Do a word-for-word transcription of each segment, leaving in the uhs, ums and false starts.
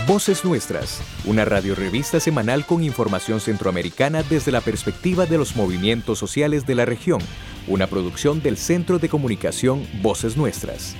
Voces Nuestras, una radiorevista semanal con información centroamericana desde la perspectiva de los movimientos sociales de la región, una producción del Centro de Comunicación Voces Nuestras.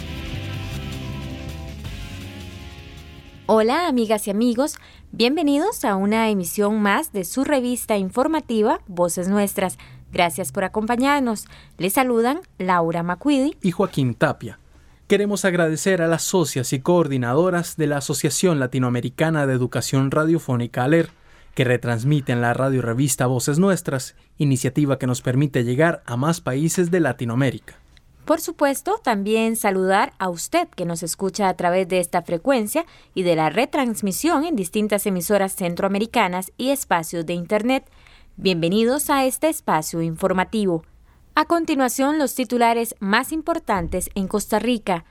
Hola amigas y amigos, bienvenidos a una emisión más de su revista informativa Voces Nuestras. Gracias por acompañarnos. Les saludan Laura Macuidi y Joaquín Tapia. Queremos agradecer a las socias y coordinadoras de la Asociación Latinoamericana de Educación Radiofónica ALER, que retransmiten la radiorevista Voces Nuestras, iniciativa que nos permite llegar a más países de Latinoamérica. Por supuesto, también saludar a usted que nos escucha a través de esta frecuencia y de la retransmisión en distintas emisoras centroamericanas y espacios de Internet. Bienvenidos a este espacio informativo. A continuación, los titulares más importantes en Costa Rica.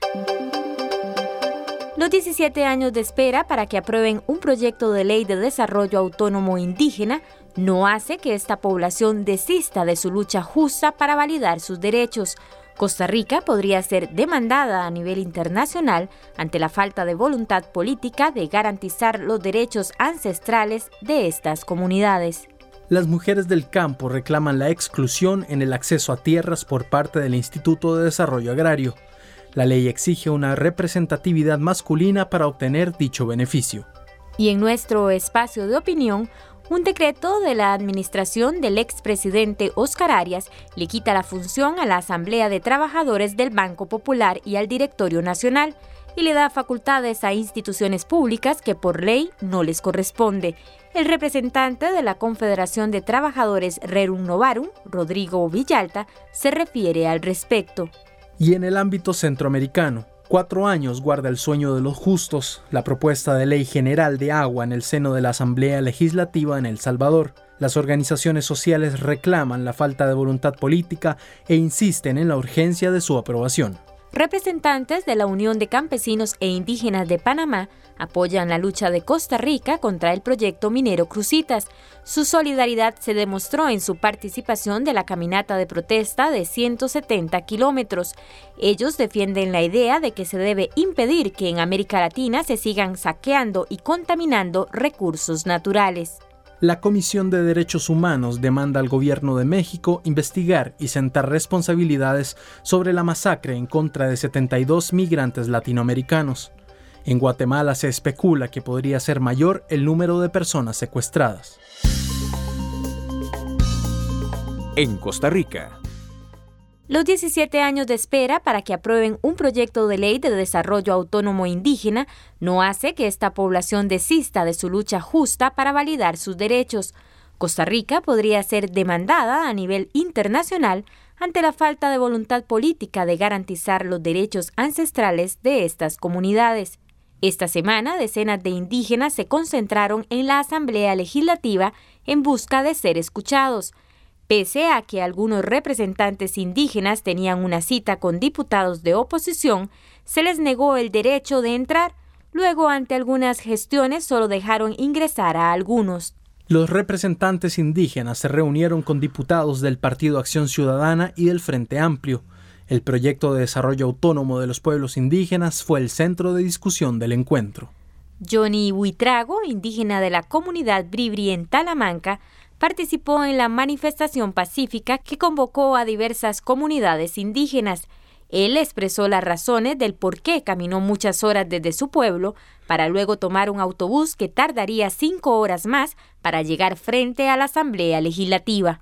Los diecisiete años de espera para que aprueben un proyecto de ley de desarrollo autónomo indígena no hace que esta población desista de su lucha justa para validar sus derechos. Costa Rica podría ser demandada a nivel internacional ante la falta de voluntad política de garantizar los derechos ancestrales de estas comunidades. Las mujeres del campo reclaman la exclusión en el acceso a tierras por parte del Instituto de Desarrollo Agrario. La ley exige una representatividad masculina para obtener dicho beneficio. Y en nuestro espacio de opinión, un decreto de la administración del expresidente Óscar Arias le quita la función a la Asamblea de Trabajadores del Banco Popular y al Directorio Nacional y le da facultades a instituciones públicas que por ley no les corresponde. El representante de la Confederación de Trabajadores Rerum Novarum, Rodrigo Villalta, se refiere al respecto. Y en el ámbito centroamericano, cuatro años guarda el sueño de los justos, la propuesta de ley general de agua en el seno de la Asamblea Legislativa en El Salvador. Las organizaciones sociales reclaman la falta de voluntad política e insisten en la urgencia de su aprobación. Representantes de la Unión de Campesinos e Indígenas de Panamá apoyan la lucha de Costa Rica contra el proyecto minero Cruzitas. Su solidaridad se demostró en su participación de la caminata de protesta de ciento setenta kilómetros. Ellos defienden la idea de que se debe impedir que en América Latina se sigan saqueando y contaminando recursos naturales. La Comisión de Derechos Humanos demanda al gobierno de México investigar y sentar responsabilidades sobre la masacre en contra de setenta y dos migrantes latinoamericanos. En Guatemala se especula que podría ser mayor el número de personas secuestradas. En Costa Rica. Los diecisiete años de espera para que aprueben un proyecto de ley de desarrollo autónomo indígena no hace que esta población desista de su lucha justa para validar sus derechos. Costa Rica podría ser demandada a nivel internacional ante la falta de voluntad política de garantizar los derechos ancestrales de estas comunidades. Esta semana, decenas de indígenas se concentraron en la Asamblea Legislativa en busca de ser escuchados. Pese a que algunos representantes indígenas tenían una cita con diputados de oposición, se les negó el derecho de entrar. Luego, ante algunas gestiones, solo dejaron ingresar a algunos. Los representantes indígenas se reunieron con diputados del Partido Acción Ciudadana y del Frente Amplio. El proyecto de desarrollo autónomo de los pueblos indígenas fue el centro de discusión del encuentro. Johnny Huitrago, indígena de la comunidad Bribri en Talamanca, participó en la manifestación pacífica que convocó a diversas comunidades indígenas. Él expresó las razones del por qué caminó muchas horas desde su pueblo para luego tomar un autobús que tardaría cinco horas más para llegar frente a la Asamblea Legislativa.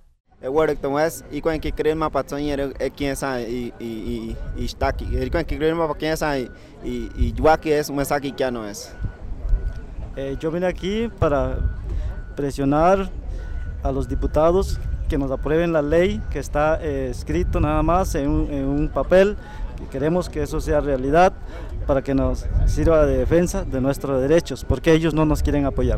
Eh, yo vine aquí para presionar a los diputados que nos aprueben la ley que está eh, escrito nada más en un, en un papel, que queremos que eso sea realidad para que nos sirva de defensa de nuestros derechos, porque ellos no nos quieren apoyar.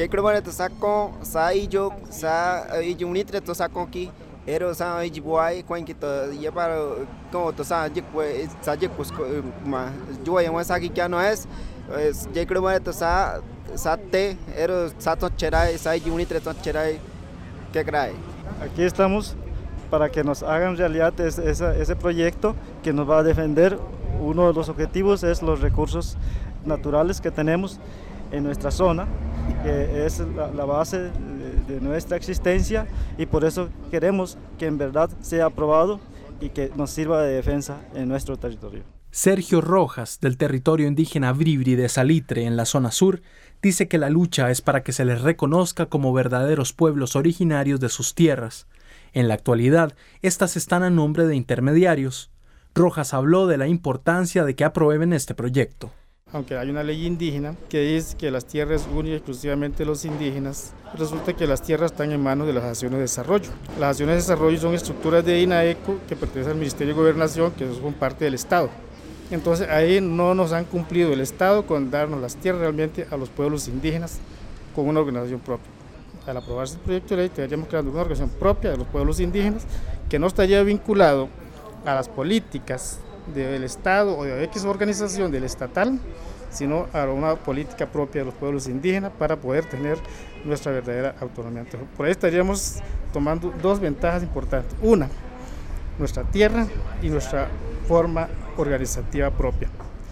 Aquí estamos para que nos hagan realidad ese, ese, ese proyecto que nos va a defender. Uno de los objetivos es los recursos naturales que tenemos en nuestra zona, que es la, la base de, de nuestra existencia, y por eso queremos que en verdad sea aprobado y que nos sirva de defensa en nuestro territorio. Sergio Rojas, del territorio indígena Bribri de Salitre, en la zona sur, dice que la lucha es para que se les reconozca como verdaderos pueblos originarios de sus tierras. En la actualidad, estas están a nombre de intermediarios. Rojas habló de la importancia de que aprueben este proyecto. Aunque hay una ley indígena que dice que las tierras únicas y exclusivamente de los indígenas, resulta que las tierras están en manos de las acciones de desarrollo. Las acciones de desarrollo son estructuras de INAECO que pertenecen al Ministerio de Gobernación, que son parte del Estado. Entonces ahí no nos han cumplido el Estado con darnos las tierras realmente a los pueblos indígenas con una organización propia. Al aprobarse el proyecto de ley, estaríamos creando una organización propia de los pueblos indígenas que no estaría vinculado a las políticas del Estado o de X organización del estatal, sino a una política propia de los pueblos indígenas para poder tener nuestra verdadera autonomía. Entonces, por ahí estaríamos tomando dos ventajas importantes. Una, nuestra tierra y nuestra forma organizativa propia.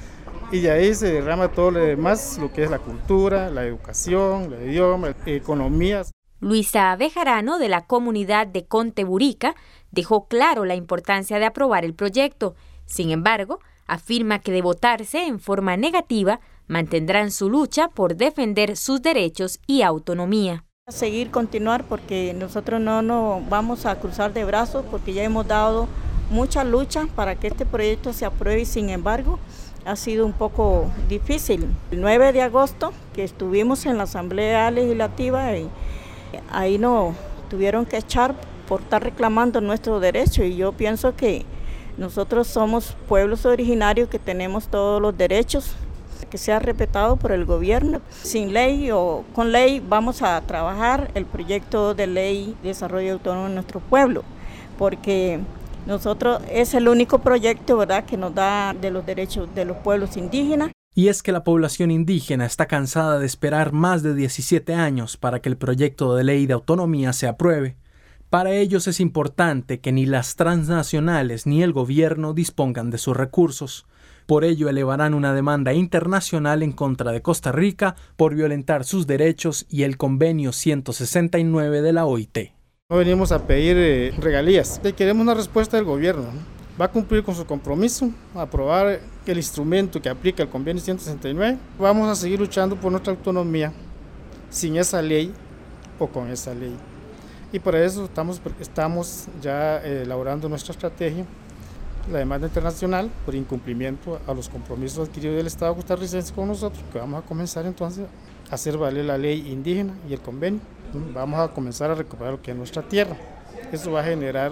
Y de ahí se derrama todo lo demás, lo que es la cultura, la educación, el idioma, la economía. Luisa Bejarano, de la comunidad de Conteburica, dejó claro la importancia de aprobar el proyecto. Sin embargo, afirma que de votarse en forma negativa, mantendrán su lucha por defender sus derechos y autonomía. Seguir, continuar, porque nosotros no nos vamos a cruzar de brazos, porque ya hemos dado mucha lucha para que este proyecto se apruebe y sin embargo ha sido un poco difícil. El nueve de agosto que estuvimos en la Asamblea Legislativa, y ahí nos tuvieron que echar por estar reclamando nuestros derechos, y yo pienso que nosotros somos pueblos originarios que tenemos todos los derechos, que sea respetado por el gobierno. Sin ley o con ley vamos a trabajar el proyecto de ley de desarrollo autónomo en nuestro pueblo, porque nosotros es el único proyecto, ¿verdad?, que nos da de los derechos de los pueblos indígenas. Y es que la población indígena está cansada de esperar más de diecisiete años para que el proyecto de ley de autonomía se apruebe. Para ellos es importante que ni las transnacionales ni el gobierno dispongan de sus recursos. Por ello elevarán una demanda internacional en contra de Costa Rica por violentar sus derechos y el convenio ciento sesenta y nueve de la O I T. No venimos a pedir eh, regalías, queremos una respuesta del gobierno, ¿no? Va a cumplir con su compromiso, a aprobar el instrumento que aplica el convenio ciento sesenta y nueve. Vamos a seguir luchando por nuestra autonomía sin esa ley o con esa ley. Y para eso estamos, estamos ya eh, elaborando nuestra estrategia, la demanda internacional por incumplimiento a los compromisos adquiridos del Estado costarricense con nosotros, que vamos a comenzar entonces a hacer valer la ley indígena y el convenio. Vamos a comenzar a recuperar lo que es nuestra tierra. Eso va a generar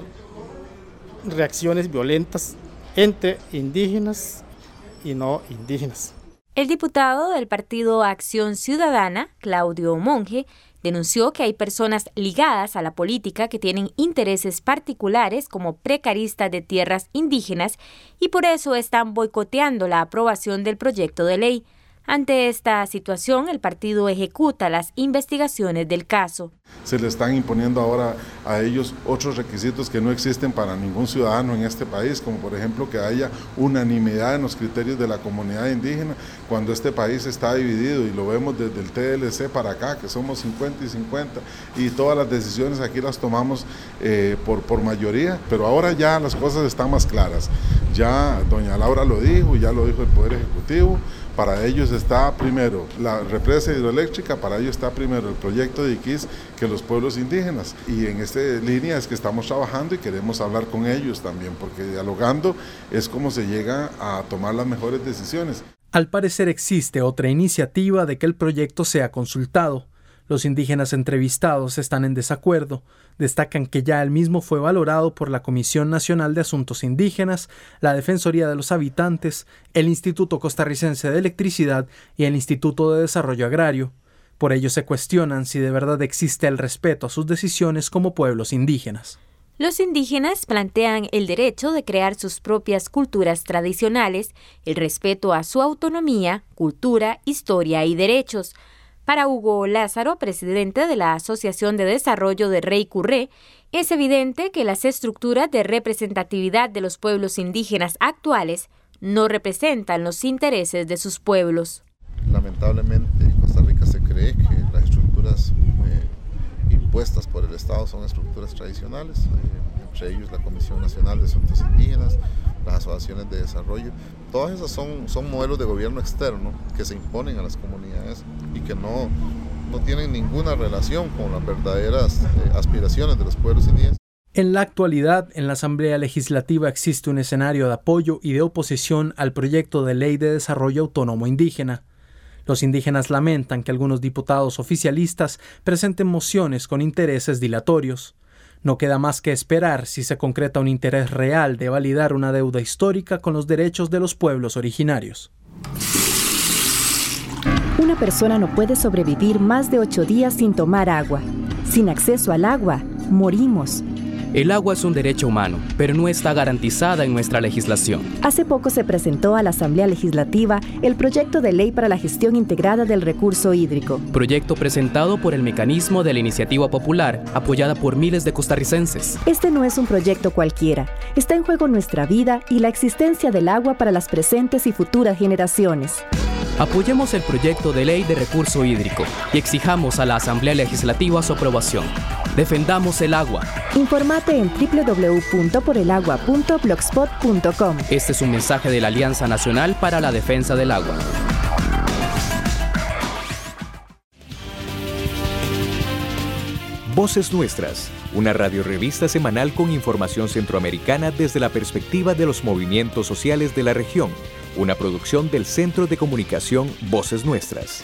reacciones violentas entre indígenas y no indígenas. El diputado del Partido Acción Ciudadana, Claudio Monge, denunció que hay personas ligadas a la política que tienen intereses particulares como precaristas de tierras indígenas y por eso están boicoteando la aprobación del proyecto de ley. Ante esta situación, el partido ejecuta las investigaciones del caso. Se le están imponiendo ahora a ellos otros requisitos que no existen para ningún ciudadano en este país, como por ejemplo que haya unanimidad en los criterios de la comunidad indígena, cuando este país está dividido y lo vemos desde el T L C para acá, que somos cincuenta y cincuenta, y todas las decisiones aquí las tomamos eh, por, por mayoría, pero ahora ya las cosas están más claras. Ya doña Laura lo dijo, ya lo dijo el Poder Ejecutivo. Para ellos está primero la represa hidroeléctrica, para ellos está primero el proyecto de Iquís que los pueblos indígenas. Y en esta línea es que estamos trabajando y queremos hablar con ellos también, porque dialogando es como se llega a tomar las mejores decisiones. Al parecer existe otra iniciativa de que el proyecto sea consultado. Los indígenas entrevistados están en desacuerdo. Destacan que ya el mismo fue valorado por la Comisión Nacional de Asuntos Indígenas, la Defensoría de los Habitantes, el Instituto Costarricense de Electricidad y el Instituto de Desarrollo Agrario. Por ello se cuestionan si de verdad existe el respeto a sus decisiones como pueblos indígenas. Los indígenas plantean el derecho de crear sus propias culturas tradicionales, el respeto a su autonomía, cultura, historia y derechos. Para Hugo Lázaro, presidente de la Asociación de Desarrollo de Rey Curré, es evidente que las estructuras de representatividad de los pueblos indígenas actuales no representan los intereses de sus pueblos. Lamentablemente, Costa cree que las estructuras eh, impuestas por el Estado son estructuras tradicionales, eh, entre ellos la Comisión Nacional de Asuntos Indígenas, las asociaciones de desarrollo. Todas esas son, son modelos de gobierno externo que se imponen a las comunidades y que no, no tienen ninguna relación con las verdaderas eh, aspiraciones de los pueblos indígenas. En la actualidad, en la Asamblea Legislativa existe un escenario de apoyo y de oposición al proyecto de ley de desarrollo autónomo indígena. Los indígenas lamentan que algunos diputados oficialistas presenten mociones con intereses dilatorios. No queda más que esperar si se concreta un interés real de validar una deuda histórica con los derechos de los pueblos originarios. Una persona no puede sobrevivir más de ocho días sin tomar agua. Sin acceso al agua, morimos. El agua es un derecho humano, pero no está garantizada en nuestra legislación. Hace poco se presentó a la Asamblea Legislativa el proyecto de ley para la gestión integrada del recurso hídrico. Proyecto presentado por el mecanismo de la Iniciativa Popular, apoyada por miles de costarricenses. Este no es un proyecto cualquiera. Está en juego nuestra vida y la existencia del agua para las presentes y futuras generaciones. Apoyemos el proyecto de ley de recurso hídrico y exijamos a la Asamblea Legislativa su aprobación. Defendamos el agua. Infórmate en doble u doble u doble u punto por el agua punto blogspot punto com. Este es un mensaje de la Alianza Nacional para la Defensa del Agua. Voces Nuestras, una radiorevista semanal con información centroamericana desde la perspectiva de los movimientos sociales de la región, una producción del Centro de Comunicación Voces Nuestras.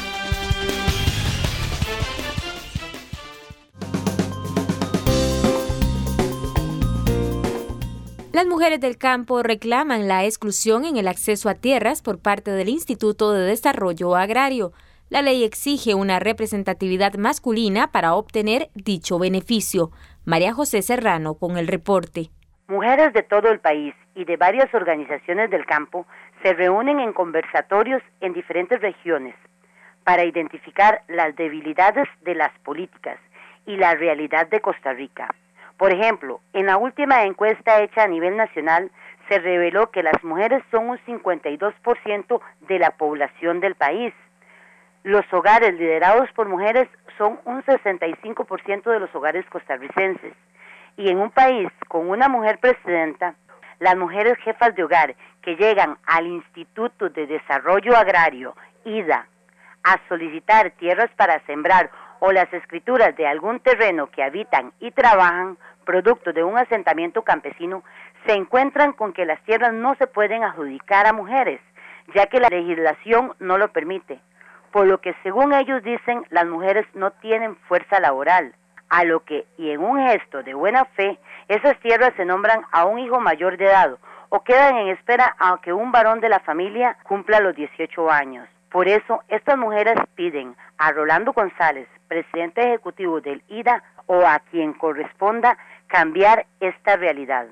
Las mujeres del campo reclaman la exclusión en el acceso a tierras por parte del Instituto de Desarrollo Agrario. La ley exige una representatividad masculina para obtener dicho beneficio. María José Serrano con el reporte. Mujeres de todo el país y de varias organizaciones del campo se reúnen en conversatorios en diferentes regiones para identificar las debilidades de las políticas y la realidad de Costa Rica. Por ejemplo, en la última encuesta hecha a nivel nacional se reveló que las mujeres son un cincuenta y dos por ciento de la población del país. Los hogares liderados por mujeres son un sesenta y cinco por ciento de los hogares costarricenses. Y en un país con una mujer presidenta, las mujeres jefas de hogar que llegan al Instituto de Desarrollo Agrario, I D A, a solicitar tierras para sembrar o las escrituras de algún terreno que habitan y trabajan, producto de un asentamiento campesino, se encuentran con que las tierras no se pueden adjudicar a mujeres, ya que la legislación no lo permite, por lo que según ellos dicen, las mujeres no tienen fuerza laboral, a lo que, y en un gesto de buena fe, esas tierras se nombran a un hijo mayor de edad o quedan en espera a que un varón de la familia cumpla los dieciocho años. Por eso, estas mujeres piden a Rolando González, presidente ejecutivo del I D A, o a quien corresponda, cambiar esta realidad.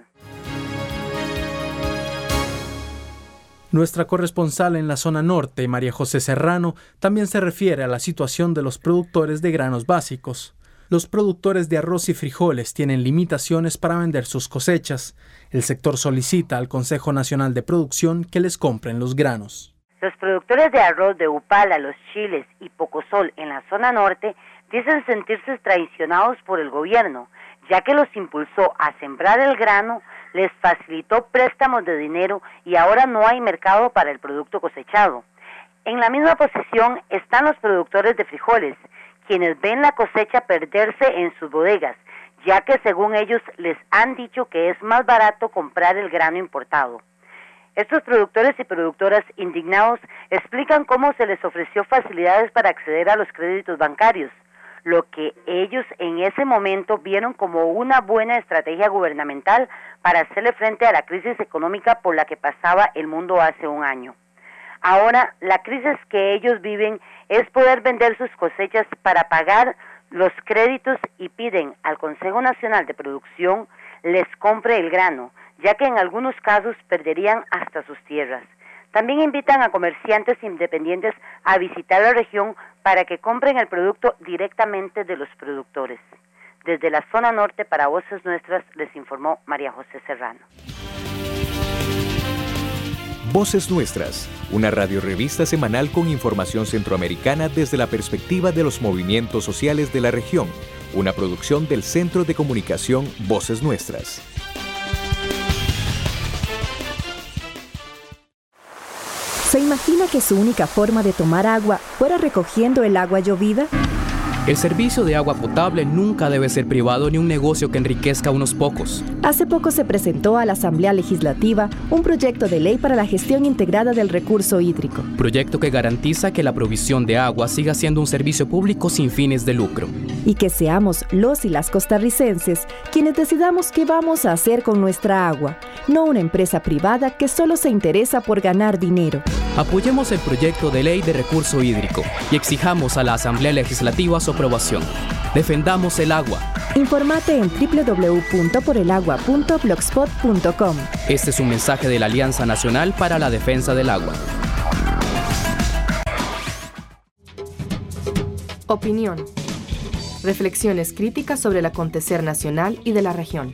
Nuestra corresponsal en la zona norte, María José Serrano, también se refiere a la situación de los productores de granos básicos. Los productores de arroz y frijoles tienen limitaciones para vender sus cosechas. El sector solicita al Consejo Nacional de Producción que les compren los granos. Los productores de arroz de Upala, Los Chiles y Pocosol en la zona norte dicen sentirse traicionados por el gobierno, ya que los impulsó a sembrar el grano, les facilitó préstamos de dinero y ahora no hay mercado para el producto cosechado. En la misma posición están los productores de frijoles, quienes ven la cosecha perderse en sus bodegas, ya que según ellos les han dicho que es más barato comprar el grano importado. Estos productores y productoras indignados explican cómo se les ofreció facilidades para acceder a los créditos bancarios, lo que ellos en ese momento vieron como una buena estrategia gubernamental para hacerle frente a la crisis económica por la que pasaba el mundo hace un año. Ahora, la crisis que ellos viven es poder vender sus cosechas para pagar los créditos y piden al Consejo Nacional de Producción les compre el grano, ya que en algunos casos perderían hasta sus tierras. También invitan a comerciantes independientes a visitar la región para que compren el producto directamente de los productores. Desde la zona norte para Voces Nuestras les informó María José Serrano. Voces Nuestras, una radiorevista semanal con información centroamericana desde la perspectiva de los movimientos sociales de la región, una producción del Centro de Comunicación Voces Nuestras. ¿Se imagina que su única forma de tomar agua fuera recogiendo el agua llovida? El servicio de agua potable nunca debe ser privado ni un negocio que enriquezca a unos pocos. Hace poco se presentó a la Asamblea Legislativa un proyecto de ley para la gestión integrada del recurso hídrico. Proyecto que garantiza que la provisión de agua siga siendo un servicio público sin fines de lucro. Y que seamos los y las costarricenses quienes decidamos qué vamos a hacer con nuestra agua, no una empresa privada que solo se interesa por ganar dinero. Apoyemos el proyecto de ley de recurso hídrico y exijamos a la Asamblea Legislativa su aprobación. Defendamos el agua. Informate en doble u doble u doble u punto por el agua punto blogspot punto com. Este es un mensaje de la Alianza Nacional para la Defensa del Agua. Opinión. Reflexiones críticas sobre el acontecer nacional y de la región.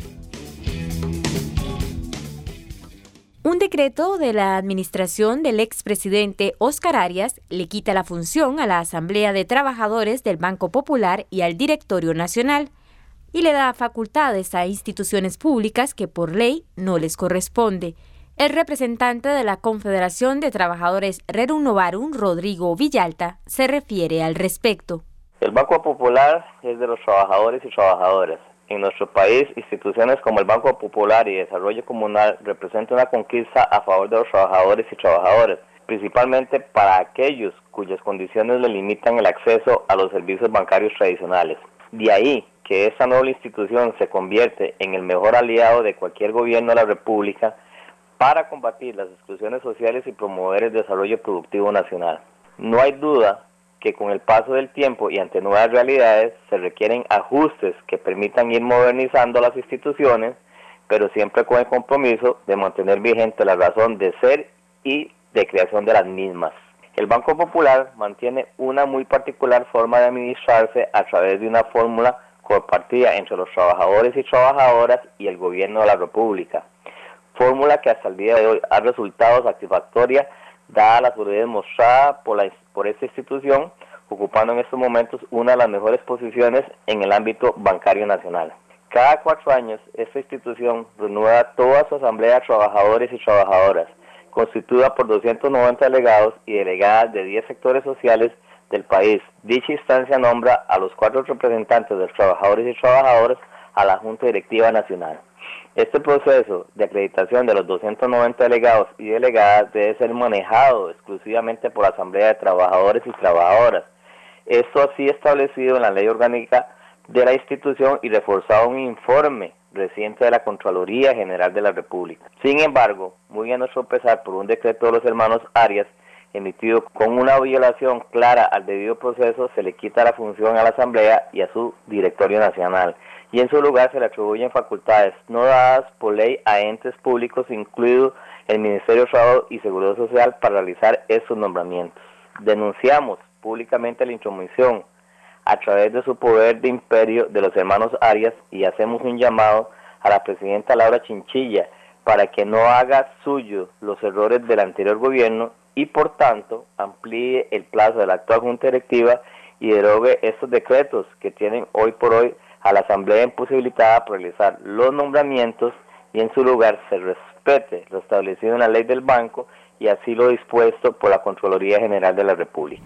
Un decreto de la administración del expresidente Óscar Arias le quita la función a la Asamblea de Trabajadores del Banco Popular y al Directorio Nacional y le da facultades a instituciones públicas que por ley no les corresponde. El representante de la Confederación de Trabajadores Rerum Novarum, Rodrigo Villalta, se refiere al respecto. El Banco Popular es de los trabajadores y trabajadoras. En nuestro país, instituciones como el Banco Popular y Desarrollo Comunal representan una conquista a favor de los trabajadores y trabajadoras, principalmente para aquellos cuyas condiciones le limitan el acceso a los servicios bancarios tradicionales. De ahí que esta noble institución se convierte en el mejor aliado de cualquier gobierno de la República para combatir las exclusiones sociales y promover el desarrollo productivo nacional. No hay duda que con el paso del tiempo y ante nuevas realidades se requieren ajustes que permitan ir modernizando las instituciones, pero siempre con el compromiso de mantener vigente la razón de ser y de creación de las mismas. El Banco Popular mantiene una muy particular forma de administrarse a través de una fórmula compartida entre los trabajadores y trabajadoras y el gobierno de la República, fórmula que hasta el día de hoy ha resultado satisfactoria dada la solidez mostrada por, la, por esta institución, ocupando en estos momentos una de las mejores posiciones en el ámbito bancario nacional. Cada cuatro años, esta institución renueva toda su asamblea de trabajadores y trabajadoras, constituida por doscientos noventa delegados y delegadas de diez sectores sociales del país. Dicha instancia nombra a los cuatro representantes de los trabajadores y trabajadoras a la Junta Directiva Nacional. Este proceso de acreditación de los doscientos noventa delegados y delegadas debe ser manejado exclusivamente por la Asamblea de Trabajadores y Trabajadoras. Esto así establecido en la Ley Orgánica de la institución y reforzado en un informe reciente de la Contraloría General de la República. Sin embargo, muy a nuestro pesar por un decreto de los hermanos Arias, emitido con una violación clara al debido proceso, se le quita la función a la Asamblea y a su Directorio Nacional, y en su lugar se le atribuyen facultades no dadas por ley a entes públicos, incluido el Ministerio de Trabajo y Seguridad Social, para realizar estos nombramientos. Denunciamos públicamente la intromisión a través de su poder de imperio de los hermanos Arias y hacemos un llamado a la presidenta Laura Chinchilla para que no haga suyo los errores del anterior gobierno y por tanto amplíe el plazo de la actual Junta Directiva y derogue estos decretos que tienen hoy por hoy a la Asamblea imposibilitada para realizar los nombramientos y en su lugar se respete lo establecido en la ley del banco y así lo dispuesto por la Contraloría General de la República.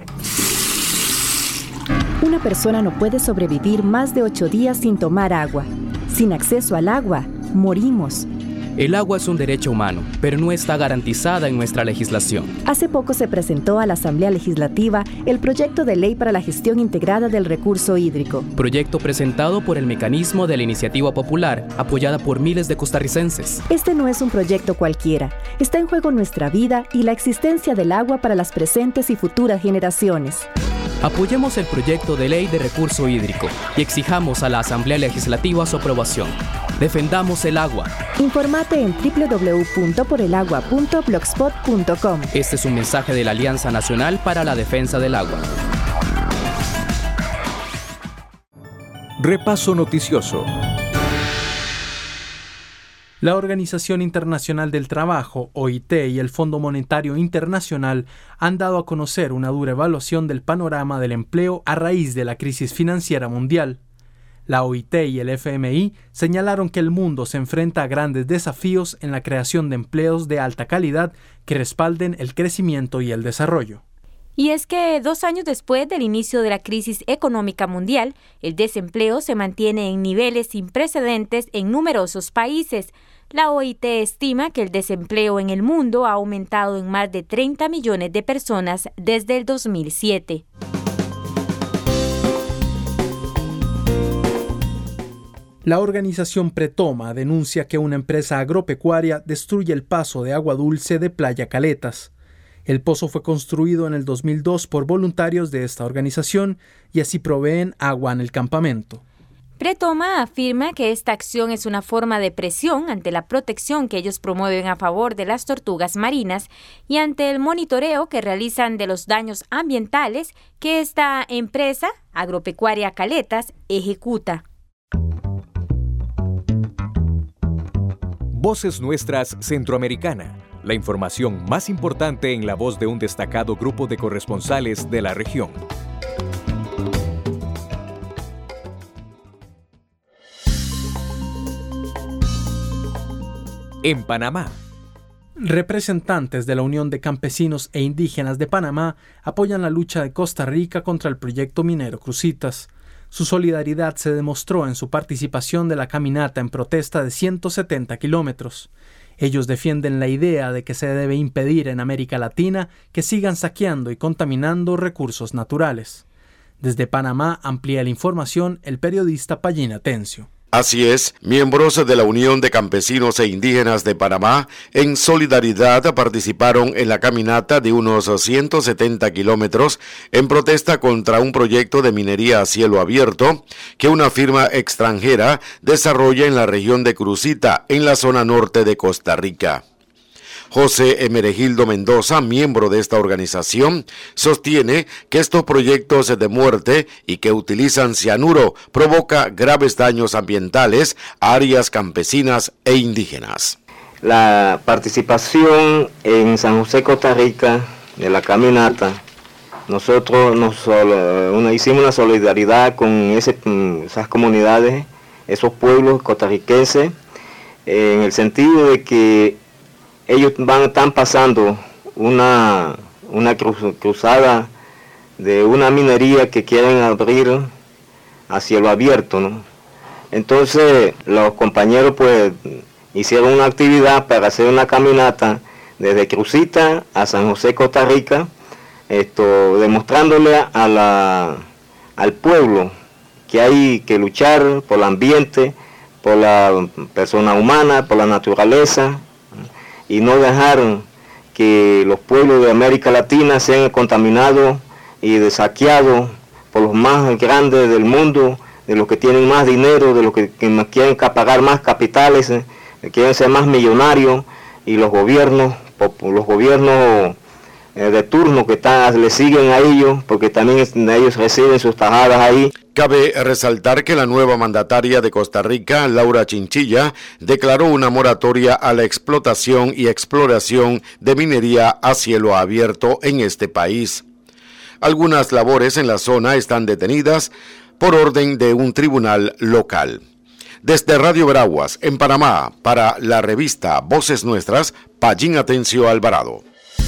Una persona no puede sobrevivir más de ocho días sin tomar agua. Sin acceso al agua, morimos. El agua es un derecho humano, pero no está garantizada en nuestra legislación. Hace poco se presentó a la Asamblea Legislativa el proyecto de ley para la gestión integrada del recurso hídrico. Proyecto presentado por el mecanismo de la Iniciativa Popular, apoyada por miles de costarricenses. Este no es un proyecto cualquiera. Está en juego nuestra vida y la existencia del agua para las presentes y futuras generaciones. Apoyemos el proyecto de ley de recurso hídrico y exijamos a la Asamblea Legislativa su aprobación. Defendamos el agua. Informate en doble u doble u doble u punto por el agua punto blogspot punto com. Este es un mensaje de la Alianza Nacional para la Defensa del Agua. Repaso noticioso. La Organización Internacional del Trabajo, O I T, y el Fondo Monetario Internacional han dado a conocer una dura evaluación del panorama del empleo a raíz de la crisis financiera mundial. La O I T y el F M I señalaron que el mundo se enfrenta a grandes desafíos en la creación de empleos de alta calidad que respalden el crecimiento y el desarrollo. Y es que dos años después del inicio de la crisis económica mundial, el desempleo se mantiene en niveles sin precedentes en numerosos países. La O I T estima que el desempleo en el mundo ha aumentado en más de treinta millones de personas desde el dos mil siete. La organización Pretoma denuncia que una empresa agropecuaria destruye el paso de agua dulce de Playa Caletas. El pozo fue construido en el dos mil dos por voluntarios de esta organización y así proveen agua en el campamento. Pretoma afirma que esta acción es una forma de presión ante la protección que ellos promueven a favor de las tortugas marinas y ante el monitoreo que realizan de los daños ambientales que esta empresa, Agropecuaria Caletas, ejecuta. Voces Nuestras Centroamericana. La información más importante en la voz de un destacado grupo de corresponsales de la región. En Panamá. Representantes de la Unión de Campesinos e Indígenas de Panamá apoyan la lucha de Costa Rica contra el proyecto minero Cruzitas. Su solidaridad se demostró en su participación de la caminata en protesta de ciento setenta kilómetros. Ellos defienden la idea de que se debe impedir en América Latina que sigan saqueando y contaminando recursos naturales. Desde Panamá amplía la información el periodista Payín Atencio. Así es, miembros de la Unión de Campesinos e Indígenas de Panamá, en solidaridad participaron en la caminata de unos ciento setenta kilómetros en protesta contra un proyecto de minería a cielo abierto que una firma extranjera desarrolla en la región de Cruzita, en la zona norte de Costa Rica. José Emeregildo Mendoza, miembro de esta organización, sostiene que estos proyectos de muerte y que utilizan cianuro provoca graves daños ambientales a áreas campesinas e indígenas. La participación en San José, Costa Rica, de la caminata, nosotros nos, una, hicimos una solidaridad con ese, esas comunidades, esos pueblos costarricenses, en el sentido de que ellos van, están pasando una, una cruz, cruzada de una minería que quieren abrir a cielo abierto, ¿no? Entonces los compañeros pues hicieron una actividad para hacer una caminata desde Cruzita a San José, Costa Rica, esto, demostrándole a la, al pueblo que hay que luchar por el ambiente, por la persona humana, por la naturaleza, y no dejar que los pueblos de América Latina sean contaminados y saqueados por los más grandes del mundo, de los que tienen más dinero, de los que, que quieren pagar más capitales, eh, quieren ser más millonarios, y los gobiernos, los gobiernos eh, de turno que están, le siguen a ellos, porque también ellos reciben sus tajadas ahí. Cabe resaltar que la nueva mandataria de Costa Rica, Laura Chinchilla, declaró una moratoria a la explotación y exploración de minería a cielo abierto en este país. Algunas labores en la zona están detenidas por orden de un tribunal local. Desde Radio Veraguas, en Panamá, para la revista Voces Nuestras, Payín Atencio Alvarado.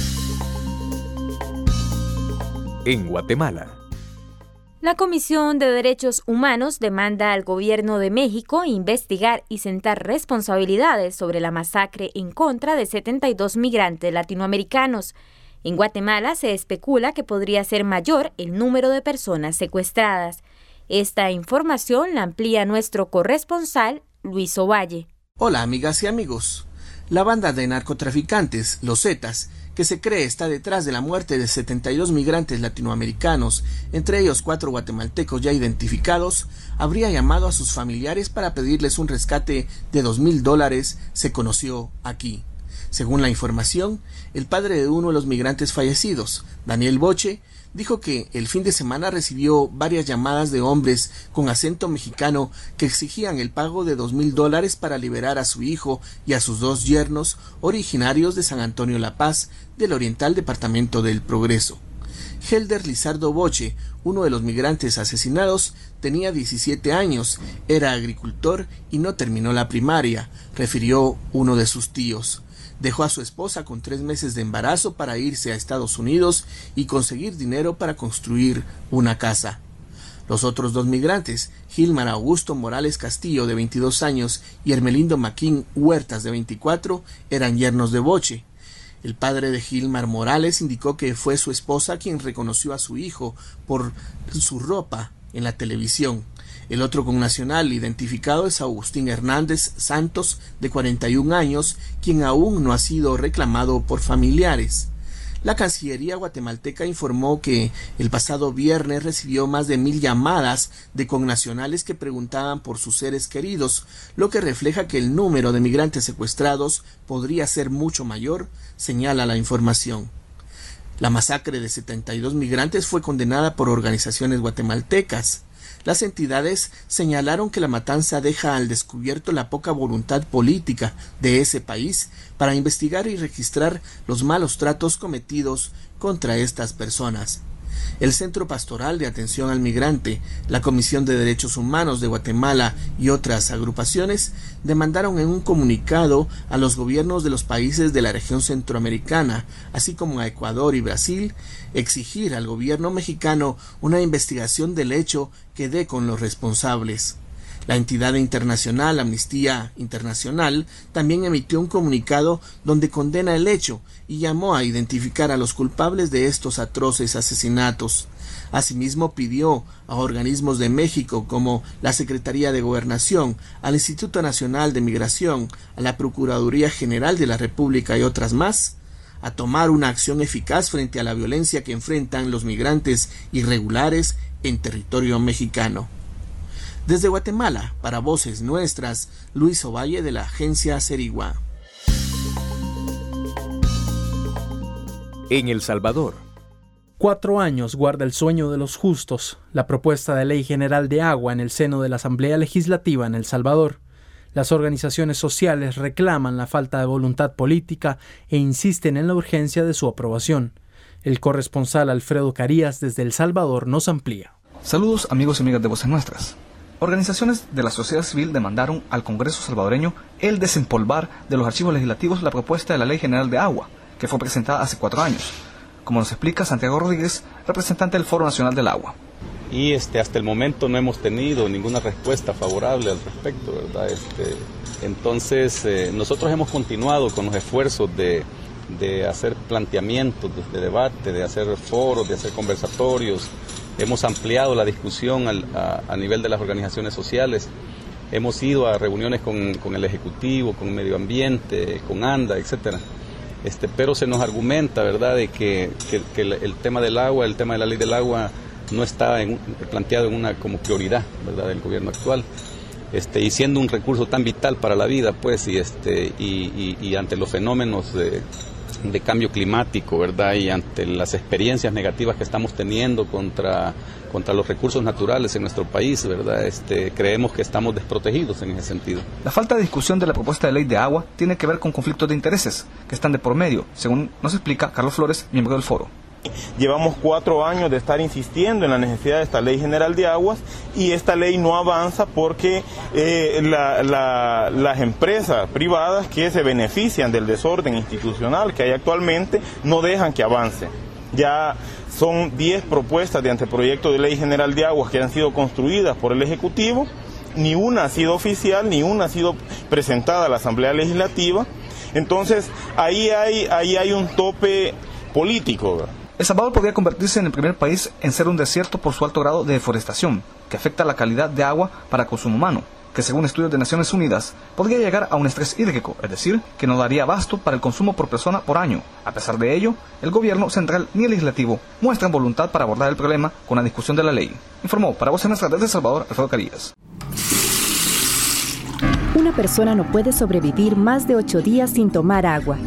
En Guatemala. La Comisión de Derechos Humanos demanda al gobierno de México investigar y sentar responsabilidades sobre la masacre en contra de setenta y dos migrantes latinoamericanos. En Guatemala se especula que podría ser mayor el número de personas secuestradas. Esta información la amplía nuestro corresponsal, Luis Ovalle. Hola, amigas y amigos. La banda de narcotraficantes, los Zetas, que se cree está detrás de la muerte de setenta y dos migrantes latinoamericanos, entre ellos cuatro guatemaltecos ya identificados, habría llamado a sus familiares para pedirles un rescate de dos mil dólares, se conoció aquí. Según la información, el padre de uno de los migrantes fallecidos, Daniel Boche, dijo que el fin de semana recibió varias llamadas de hombres con acento mexicano que exigían el pago de dos mil dólares para liberar a su hijo y a sus dos yernos originarios de San Antonio La Paz, del Oriental Departamento del Progreso. Helder Lizardo Boche, uno de los migrantes asesinados, tenía diecisiete años, era agricultor y no terminó la primaria, refirió uno de sus tíos. Dejó a su esposa con tres meses de embarazo para irse a Estados Unidos y conseguir dinero para construir una casa. Los otros dos migrantes, Gilmar Augusto Morales Castillo, de veintidós años, y Hermelindo Maquín Huertas, de veinticuatro, eran yernos de Boche. El padre de Gilmar Morales indicó que fue su esposa quien reconoció a su hijo por su ropa en la televisión. El otro connacional identificado es Agustín Hernández Santos, de cuarenta y un años, quien aún no ha sido reclamado por familiares. La Cancillería guatemalteca informó que el pasado viernes recibió más de mil llamadas de connacionales que preguntaban por sus seres queridos, lo que refleja que el número de migrantes secuestrados podría ser mucho mayor, señala la información. La masacre de setenta y dos migrantes fue condenada por organizaciones guatemaltecas. Las entidades señalaron que la matanza deja al descubierto la poca voluntad política de ese país para investigar y registrar los malos tratos cometidos contra estas personas. El Centro Pastoral de Atención al Migrante, la Comisión de Derechos Humanos de Guatemala y otras agrupaciones demandaron en un comunicado a los gobiernos de los países de la región centroamericana, así como a Ecuador y Brasil, exigir al gobierno mexicano una investigación del hecho que dé con los responsables. La entidad internacional Amnistía Internacional también emitió un comunicado donde condena el hecho y llamó a identificar a los culpables de estos atroces asesinatos. Asimismo, pidió a organismos de México como la Secretaría de Gobernación, al Instituto Nacional de Migración, a la Procuraduría General de la República y otras más, a tomar una acción eficaz frente a la violencia que enfrentan los migrantes irregulares en territorio mexicano. Desde Guatemala, para Voces Nuestras, Luis Ovalle, de la agencia Serigua. En El Salvador. Cuatro años guarda el sueño de los justos, la propuesta de ley general de agua en el seno de la Asamblea Legislativa en El Salvador. Las organizaciones sociales reclaman la falta de voluntad política e insisten en la urgencia de su aprobación. El corresponsal Alfredo Carías desde El Salvador nos amplía. Saludos amigos y amigas de Voces Nuestras. Organizaciones de la sociedad civil demandaron al Congreso salvadoreño el desempolvar de los archivos legislativos la propuesta de la Ley General de Agua, que fue presentada hace cuatro años, como nos explica Santiago Rodríguez, representante del Foro Nacional del Agua. Y este, hasta el momento no hemos tenido ninguna respuesta favorable al respecto, ¿verdad? Este, entonces, eh, nosotros hemos continuado con los esfuerzos de, de hacer planteamientos de, de debate, de hacer foros, de hacer conversatorios. Hemos ampliado la discusión al, a, a nivel de las organizaciones sociales. Hemos ido a reuniones con, con el Ejecutivo, con Medio Ambiente, con ANDA, etcétera. Este, pero se nos argumenta, ¿verdad?, de que, que, que el, el tema del agua, el tema de la ley del agua, no está en, planteado en una como prioridad, ¿verdad?, del gobierno actual. Este, y siendo un recurso tan vital para la vida, pues, y, este, y, y, y ante los fenómenos de, de cambio climático, ¿verdad?, y ante las experiencias negativas que estamos teniendo contra, contra los recursos naturales en nuestro país, ¿verdad?, este, creemos que estamos desprotegidos en ese sentido. La falta de discusión de la propuesta de ley de agua tiene que ver con conflictos de intereses que están de por medio, según nos explica Carlos Flores, miembro del foro. Llevamos cuatro años de estar insistiendo en la necesidad de esta ley general de aguas y esta ley no avanza porque eh, la, la, las empresas privadas que se benefician del desorden institucional que hay actualmente no dejan que avance. Ya son diez propuestas de anteproyecto de ley general de aguas que han sido construidas por el Ejecutivo, ni una ha sido oficial, ni una ha sido presentada a la Asamblea Legislativa. Entonces ahí hay, ahí hay un tope político, ¿verdad? El Salvador podría convertirse en el primer país en ser un desierto por su alto grado de deforestación, que afecta la calidad de agua para consumo humano, que según estudios de Naciones Unidas, podría llegar a un estrés hídrico, es decir, que no daría abasto para el consumo por persona por año. A pesar de ello, el gobierno central ni el legislativo muestran voluntad para abordar el problema con la discusión de la ley. Informó para Voces Nuestras desde El Salvador, Alfredo Carías. Una persona no puede sobrevivir más de ocho días sin tomar agua.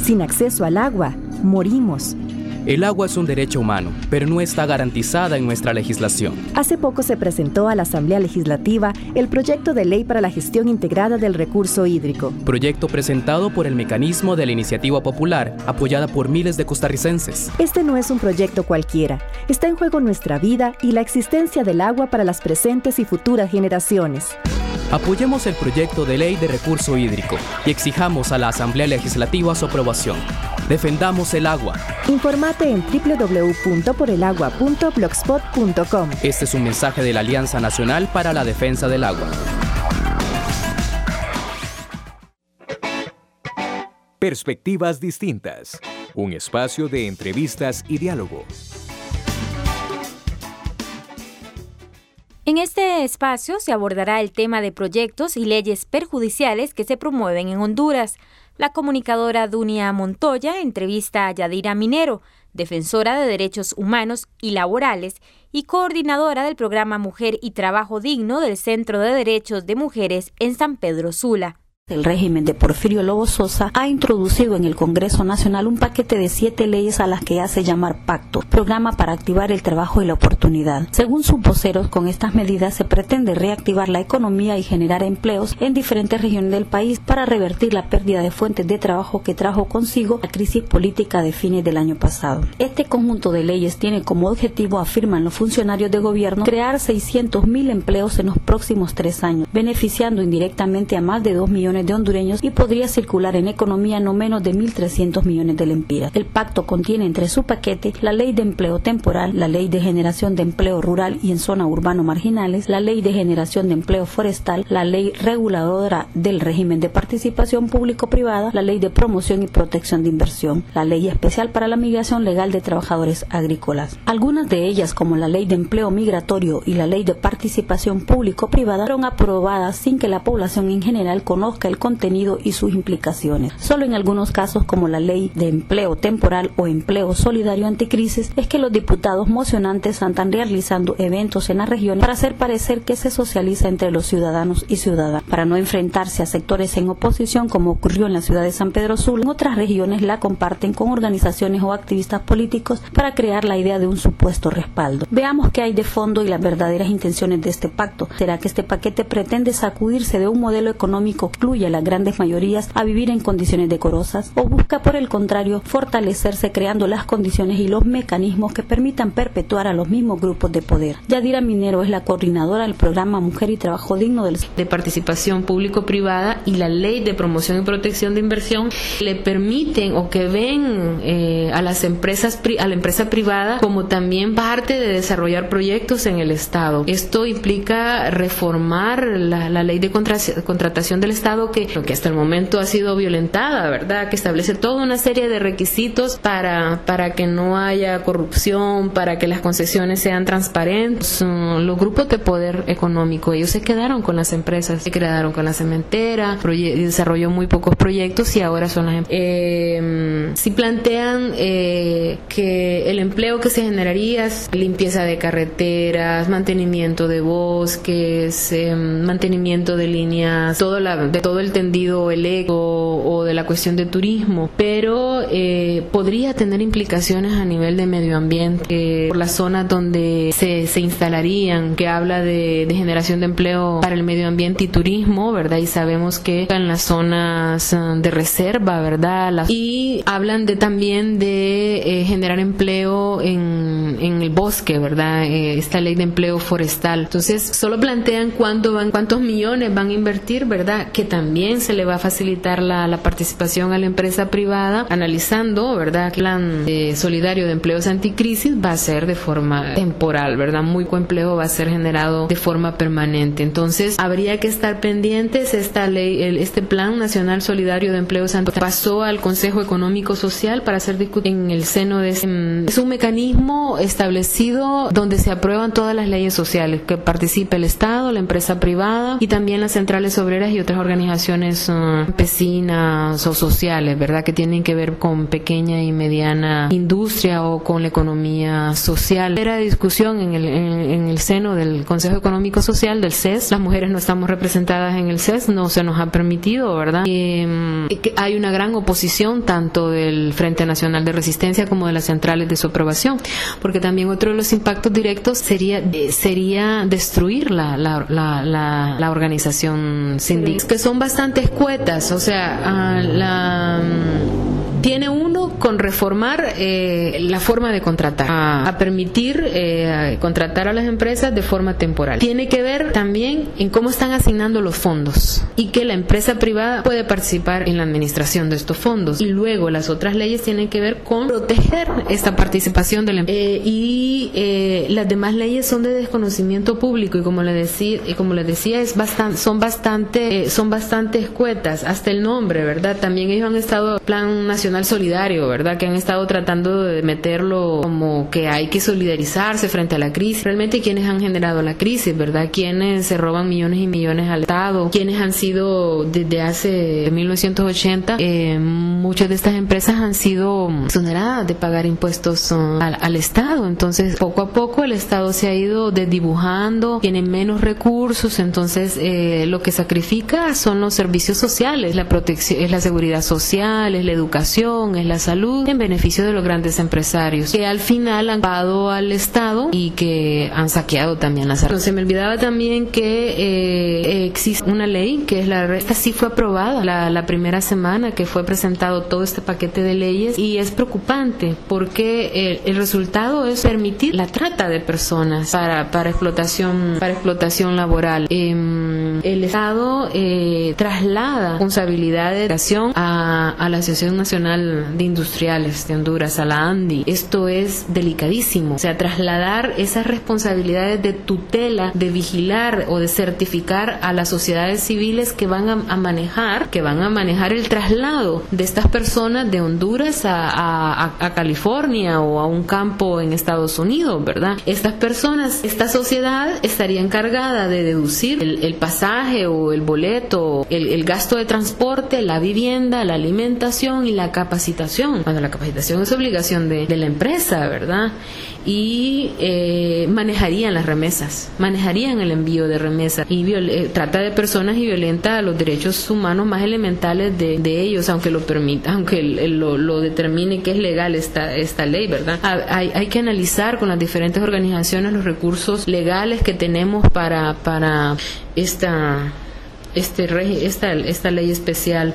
Sin acceso al agua, morimos. El agua es un derecho humano, pero no está garantizada en nuestra legislación. Hace poco se presentó a la Asamblea Legislativa el proyecto de ley para la gestión integrada del recurso hídrico. Proyecto presentado por el mecanismo de la Iniciativa Popular, apoyada por miles de costarricenses. Este no es un proyecto cualquiera. Está en juego nuestra vida y la existencia del agua para las presentes y futuras generaciones. Apoyemos el proyecto de ley de recurso hídrico y exijamos a la Asamblea Legislativa su aprobación. Defendamos el agua. Infórmate en doble u doble u doble u punto por el agua punto blogspot punto com. Este es un mensaje de la Alianza Nacional para la Defensa del Agua. Perspectivas distintas. Un espacio de entrevistas y diálogo. En este espacio se abordará el tema de proyectos y leyes perjudiciales que se promueven en Honduras. La comunicadora Dunia Montoya entrevista a Yadira Minero, defensora de derechos humanos y laborales y coordinadora del programa Mujer y Trabajo Digno del Centro de Derechos de Mujeres en San Pedro Sula. El régimen de Porfirio Lobo Sosa ha introducido en el Congreso Nacional un paquete de siete leyes a las que hace llamar Pacto, programa para activar el trabajo y la oportunidad. Según sus voceros, con estas medidas se pretende reactivar la economía y generar empleos en diferentes regiones del país para revertir la pérdida de fuentes de trabajo que trajo consigo la crisis política de fines del año pasado. Este conjunto de leyes tiene como objetivo, afirman los funcionarios de gobierno, crear seiscientos mil empleos en los próximos tres años, beneficiando indirectamente a más de dos millones de hondureños y podría circular en economía no menos de mil trescientos millones de lempiras. El pacto contiene entre su paquete la ley de empleo temporal, la ley de generación de empleo rural y en zona urbano marginales, la ley de generación de empleo forestal, la ley reguladora del régimen de participación público-privada, la ley de promoción y protección de inversión, la ley especial para la migración legal de trabajadores agrícolas. Algunas de ellas, como la ley de empleo migratorio y la ley de participación público-privada, fueron aprobadas sin que la población en general conozca el contenido y sus implicaciones. Solo en algunos casos, como la ley de empleo temporal o empleo solidario anticrisis, es que los diputados mocionantes están realizando eventos en la región para hacer parecer que se socializa entre los ciudadanos y ciudadanas, para no enfrentarse a sectores en oposición, como ocurrió en la ciudad de San Pedro Sula. En otras regiones la comparten con organizaciones o activistas políticos para crear la idea de un supuesto respaldo. Veamos qué hay de fondo y las verdaderas intenciones de este pacto. ¿Será que este paquete pretende sacudirse de un modelo económico que incluye a las grandes mayorías a vivir en condiciones decorosas, o busca por el contrario fortalecerse creando las condiciones y los mecanismos que permitan perpetuar a los mismos grupos de poder? Yadira Minero es la coordinadora del programa Mujer y Trabajo Digno del de participación público-privada, y la ley de promoción y protección de inversión le permiten o que ven eh, a las empresas, a la empresa privada como también parte de desarrollar proyectos en el Estado. Esto implica reformar la, la ley de contra, contratación del Estado, que, que hasta el momento ha sido violentada, ¿verdad? Que establece toda una serie de requisitos para, para que no haya corrupción, para que las concesiones sean transparentes. Los grupos de poder económico, ellos se quedaron con las empresas, se quedaron con la cementera, desarrolló muy pocos proyectos y ahora son las eh, si plantean eh, que el empleo que se generaría es limpieza de carreteras, mantenimiento de bosques, eh, mantenimiento de líneas, todo, la, de todo el tendido eléctrico o de la cuestión de turismo, pero eh, podría tener implicaciones a nivel de medio ambiente, eh, por las zonas donde se, se instalarían, que habla de, de generación de empleo para el medio ambiente y turismo, ¿verdad? Y sabemos que en las zonas de reserva, ¿verdad? Las, y hablan de también de eh, generar empleo en, en el bosque, ¿verdad? Eh, esta ley de empleo forestal. Entonces, solo plantean cuánto van, cuántos millones van a invertir, ¿verdad? Que también se le va a facilitar la, la participación a la empresa privada, analizando, ¿verdad? Que el plan eh, solidario de empleos anticrisis va a ser de forma temporal, ¿verdad? Muy buen empleo va a ser generado de forma permanente. Entonces, habría que estar pendientes. Esta ley, el, este plan nacional solidario de empleos anticrisis pasó al Consejo Económico Social para ser discutido económico en el seno de ese, es un mecanismo establecido donde se aprueban todas las leyes sociales, que participe el Estado, la empresa privada y también las centrales obreras y otras organizaciones uh, campesinas o sociales, ¿verdad?, que tienen que ver con pequeña y mediana industria o con la economía social. Era discusión en el, en, en el seno del Consejo Económico Social, del C E S. Las mujeres no estamos representadas en el C E S, no se nos ha permitido, ¿verdad? Eh, que hay una gran oposición tanto del Frente Nacional de Resistencia como de las centrales de su aprobación, porque también otro de los impactos directos sería, eh, sería destruir la, la, la, la, la organización sindical, que son bastante escuetas, o sea, uh, la... Tiene uno con reformar eh, la forma de contratar, a, a permitir eh, a contratar a las empresas de forma temporal. Tiene que ver también en cómo están asignando los fondos y que la empresa privada puede participar en la administración de estos fondos. Y luego las otras leyes tienen que ver con proteger esta participación de la empresa. Eh, y eh, las demás leyes son de desconocimiento público y como le decía, y como les decía es bastante, son bastante, eh, son bastante escuetas, hasta el nombre, ¿verdad? También ellos han estado Plan Nacional Solidario, ¿verdad?, que han estado tratando de meterlo como que hay que solidarizarse frente a la crisis. Realmente, ¿quiénes han generado la crisis, verdad? ¿Quiénes se roban millones y millones al Estado? ¿Quiénes han sido desde hace mil novecientos ochenta? Eh, muchas de estas empresas han sido exoneradas de pagar impuestos uh, al, al Estado. Entonces, poco a poco el Estado se ha ido desdibujando, tiene menos recursos, entonces eh, lo que sacrifica son los servicios sociales, la protección, es la seguridad social, es la educación, es la salud, en beneficio de los grandes empresarios que al final han pagado al Estado y que han saqueado también las arcas. No se me olvidaba también que eh, existe una ley que es la, esta sí fue aprobada la, la primera semana que fue presentado todo este paquete de leyes y es preocupante porque el, el resultado es permitir la trata de personas para, para explotación para explotación laboral. Eh, el Estado eh, traslada responsabilidad de educación a, a la Asociación Nacional de Industriales de Honduras, a la ANDI. Esto es delicadísimo, o sea, trasladar esas responsabilidades de tutela, de vigilar o de certificar a las sociedades civiles que van a, a manejar, que van a manejar el traslado de estas personas de Honduras a, a, a California o a un campo en Estados Unidos, ¿verdad? Estas personas, esta sociedad estaría encargada de deducir el, el pasaje o el boleto, el, el gasto de transporte, la vivienda, la alimentación y la capacitación, cuando la capacitación es obligación de, de la empresa, ¿verdad? Y eh, manejarían las remesas, manejarían el envío de remesas y viol- eh, trata de personas y violenta los derechos humanos más elementales de, de ellos, aunque lo permita, aunque el, el, lo, lo determine que es legal esta, esta ley, ¿verdad? Hay, hay que analizar con las diferentes organizaciones los recursos legales que tenemos para, para esta, este, esta, esta ley especial.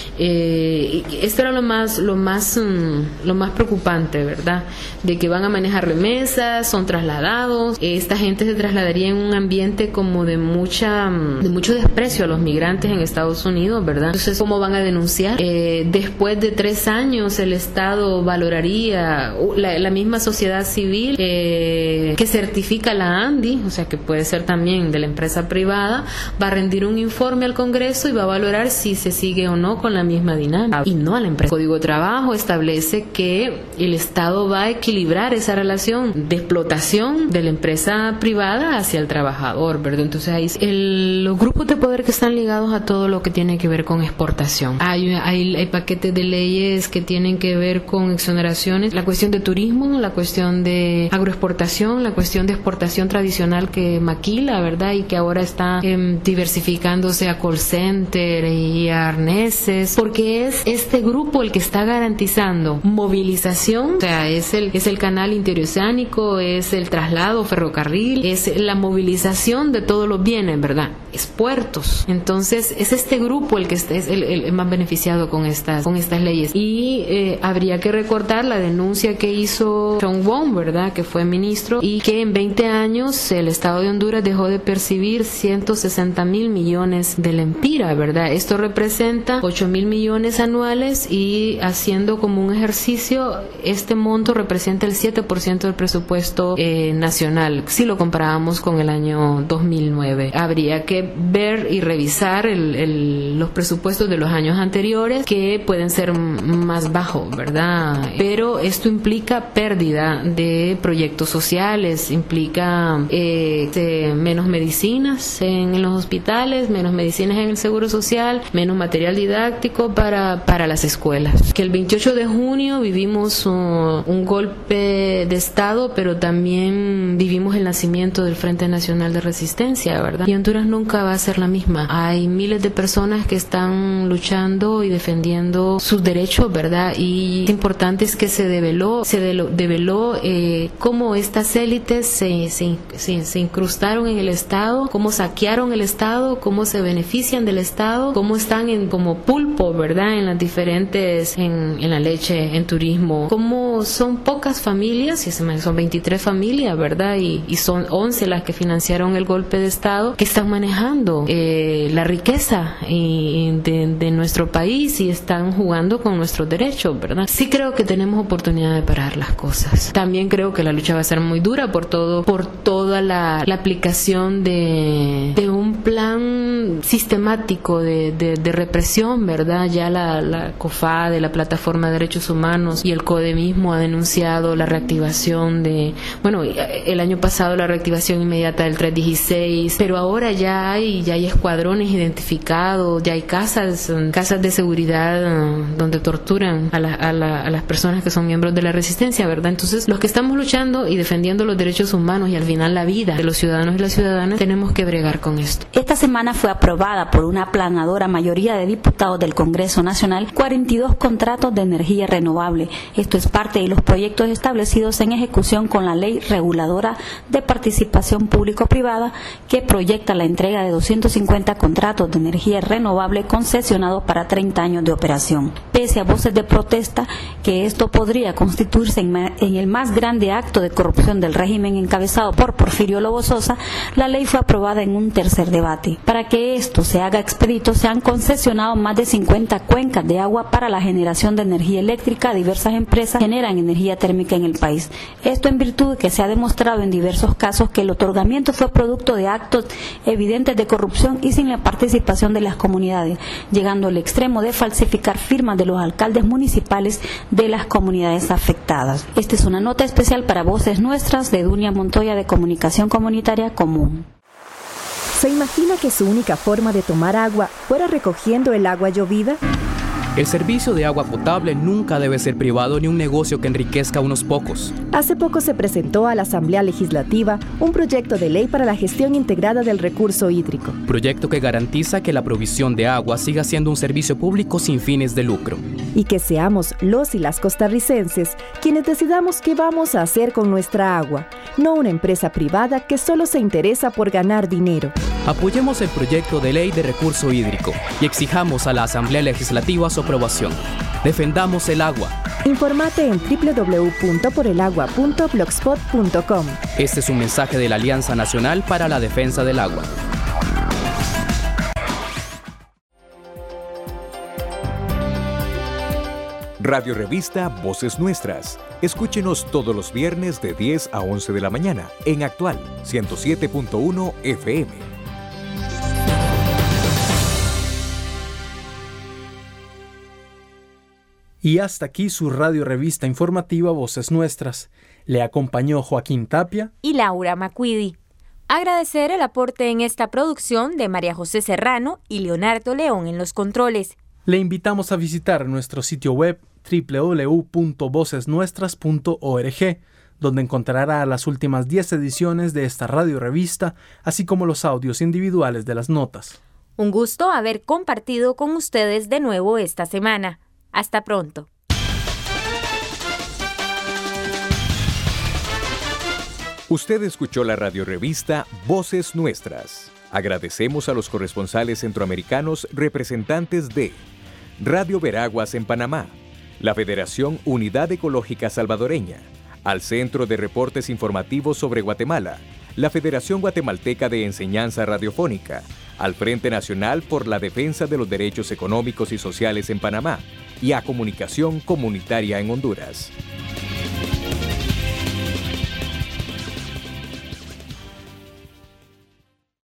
Eh, esto era lo más lo más um, lo más preocupante, ¿verdad? De que van a manejar remesas, son trasladados, eh, esta gente se trasladaría en un ambiente como de mucha de mucho desprecio a los migrantes en Estados Unidos, ¿verdad? Entonces, ¿cómo van a denunciar? Eh, después de tres años el Estado valoraría la, la misma sociedad civil eh, que certifica la ANDI, o sea que puede ser también de la empresa privada, va a rendir un informe al Congreso y va a valorar si se sigue o no con la misma dinámica y no a la empresa. El Código de Trabajo establece que el Estado va a equilibrar esa relación de explotación de la empresa privada hacia el trabajador, ¿verdad? Entonces ahí el, los grupos de poder que están ligados a todo lo que tiene que ver con exportación. Hay, hay, hay paquetes de leyes que tienen que ver con exoneraciones, la cuestión de turismo, la cuestión de agroexportación, la cuestión de exportación tradicional que maquila, ¿verdad? Y que ahora está eh, diversificándose a call center y a arneses, porque es este grupo el que está garantizando movilización, o sea, es el, es el canal interoceánico, es el traslado ferrocarril, es la movilización de todos los bienes, ¿verdad? Es puertos. Entonces, es este grupo el que es el, el más beneficiado con estas, con estas leyes. Y eh, habría que recordar la denuncia que hizo Sean Wong, ¿verdad? Que fue ministro, y que en veinte años el Estado de Honduras dejó de percibir ciento sesenta mil millones de lempiras, ¿verdad? Esto representa ocho mil millones anuales y haciendo como un ejercicio, este monto representa el siete por ciento del presupuesto eh, nacional, si lo comparábamos con el año dos mil nueve. Habría que ver y revisar el, el, los presupuestos de los años anteriores, que pueden ser más bajos, ¿verdad? Pero esto implica pérdida de proyectos sociales, implica eh, de menos medicinas en, en los hospitales, menos medicinas en el seguro social, menos material didáctico para, para las escuelas. Que el veintiocho de junio vivimos uh, un golpe de Estado, pero también vivimos el nacimiento del Frente Nacional de Resistencia, ¿verdad? Y Honduras nunca va a ser la misma. Hay miles de personas que están luchando y defendiendo sus derechos, ¿verdad? Y lo importante es que se develó, se develó eh, cómo estas élites se, se, se, se incrustaron en el Estado, cómo saquearon el Estado, cómo se benefician del Estado, cómo están en como pulpo, ¿verdad? En las diferentes, en, en la leche, en turismo, cómo son pocas familias, y son veintitrés familias, ¿verdad? Y, y son once las que financiaron el golpe de Estado, que están manejando eh, la riqueza y de, de nuestro país y están jugando con nuestros derechos, ¿verdad? Sí creo que tenemos oportunidad de parar las cosas. También creo que la lucha va a ser muy dura por todo, por toda la, la aplicación de, de un plan sistemático de, de, de represión, ¿verdad? Ya la, la COFADE, la Plataforma de Derechos Humanos y el CODE mismo ha denunciado la reactivación de, bueno, el año pasado la reactivación inmediata del tres dieciséis, pero ahora ya hay, ya hay escuadrones identificados, ya hay casas, casas de seguridad donde torturan a, la, a, la, a las personas que son miembros de la resistencia, ¿verdad? Entonces, los que estamos luchando y defendiendo los derechos humanos y al final la vida de los ciudadanos y las ciudadanas, tenemos que bregar con esto. Esta semana fue aprobada por una aplanadora mayoría de diputados del Congreso Nacional cuarenta y dos contratos de energía renovable. Esto es parte de los proyectos establecidos en ejecución con la Ley Reguladora de Participación Público-Privada, que proyecta la entrega de doscientos cincuenta contratos de energía renovable concesionados para treinta años de operación. Pese a voces de protesta que esto podría constituirse en, en el más grande acto de corrupción del régimen encabezado por Porfirio Lobo Sosa, la ley fue aprobada en un tercer debate. Para que esto se haga expedito, se han concesionado más de cincuenta cuencas de agua para la generación de energía eléctrica a diversas empresas que generan energía térmica en el país. Esto en virtud de que se ha demostrado en diversos casos que el otorgamiento fue producto de actos evidentes de corrupción y sin la participación de las comunidades, llegando al extremo de falsificar firmas de los alcaldes municipales de las comunidades afectadas. Esta es una nota especial para Voces Nuestras de Dunia Montoya de Comunicación Comunitaria Común. ¿Se imagina que su única forma de tomar agua fuera recogiendo el agua llovida? El servicio de agua potable nunca debe ser privado ni un negocio que enriquezca a unos pocos. Hace poco se presentó a la Asamblea Legislativa un proyecto de ley para la gestión integrada del recurso hídrico. Proyecto que garantiza que la provisión de agua siga siendo un servicio público sin fines de lucro. Y que seamos los y las costarricenses quienes decidamos qué vamos a hacer con nuestra agua, no una empresa privada que solo se interesa por ganar dinero. Apoyemos el proyecto de ley de recurso hídrico y exijamos a la Asamblea Legislativa su aprobación. Defendamos el agua. Infórmate en doble u doble u doble u punto por el agua punto blogspot punto com. Este es un mensaje de la Alianza Nacional para la Defensa del Agua. Radio Revista Voces Nuestras. Escúchenos todos los viernes de diez a once de la mañana en Actual ciento siete punto uno F M. Y hasta aquí su radio revista informativa Voces Nuestras. Le acompañó Joaquín Tapia y Laura Macuidi. Agradecer el aporte en esta producción de María José Serrano y Leonardo León en los controles. Le invitamos a visitar nuestro sitio web doble u doble u doble u punto voces nuestras punto org, donde encontrará las últimas diez ediciones de esta radio revista, así como los audios individuales de las notas. Un gusto haber compartido con ustedes de nuevo esta semana. Hasta pronto. Usted escuchó la radiorevista Voces Nuestras. Agradecemos a los corresponsales centroamericanos representantes de Radio Veraguas en Panamá, la Federación Unidad Ecológica Salvadoreña, al Centro de Reportes Informativos sobre Guatemala, la Federación Guatemalteca de Enseñanza Radiofónica, al Frente Nacional por la Defensa de los Derechos Económicos y Sociales en Panamá y a Comunicación Comunitaria en Honduras.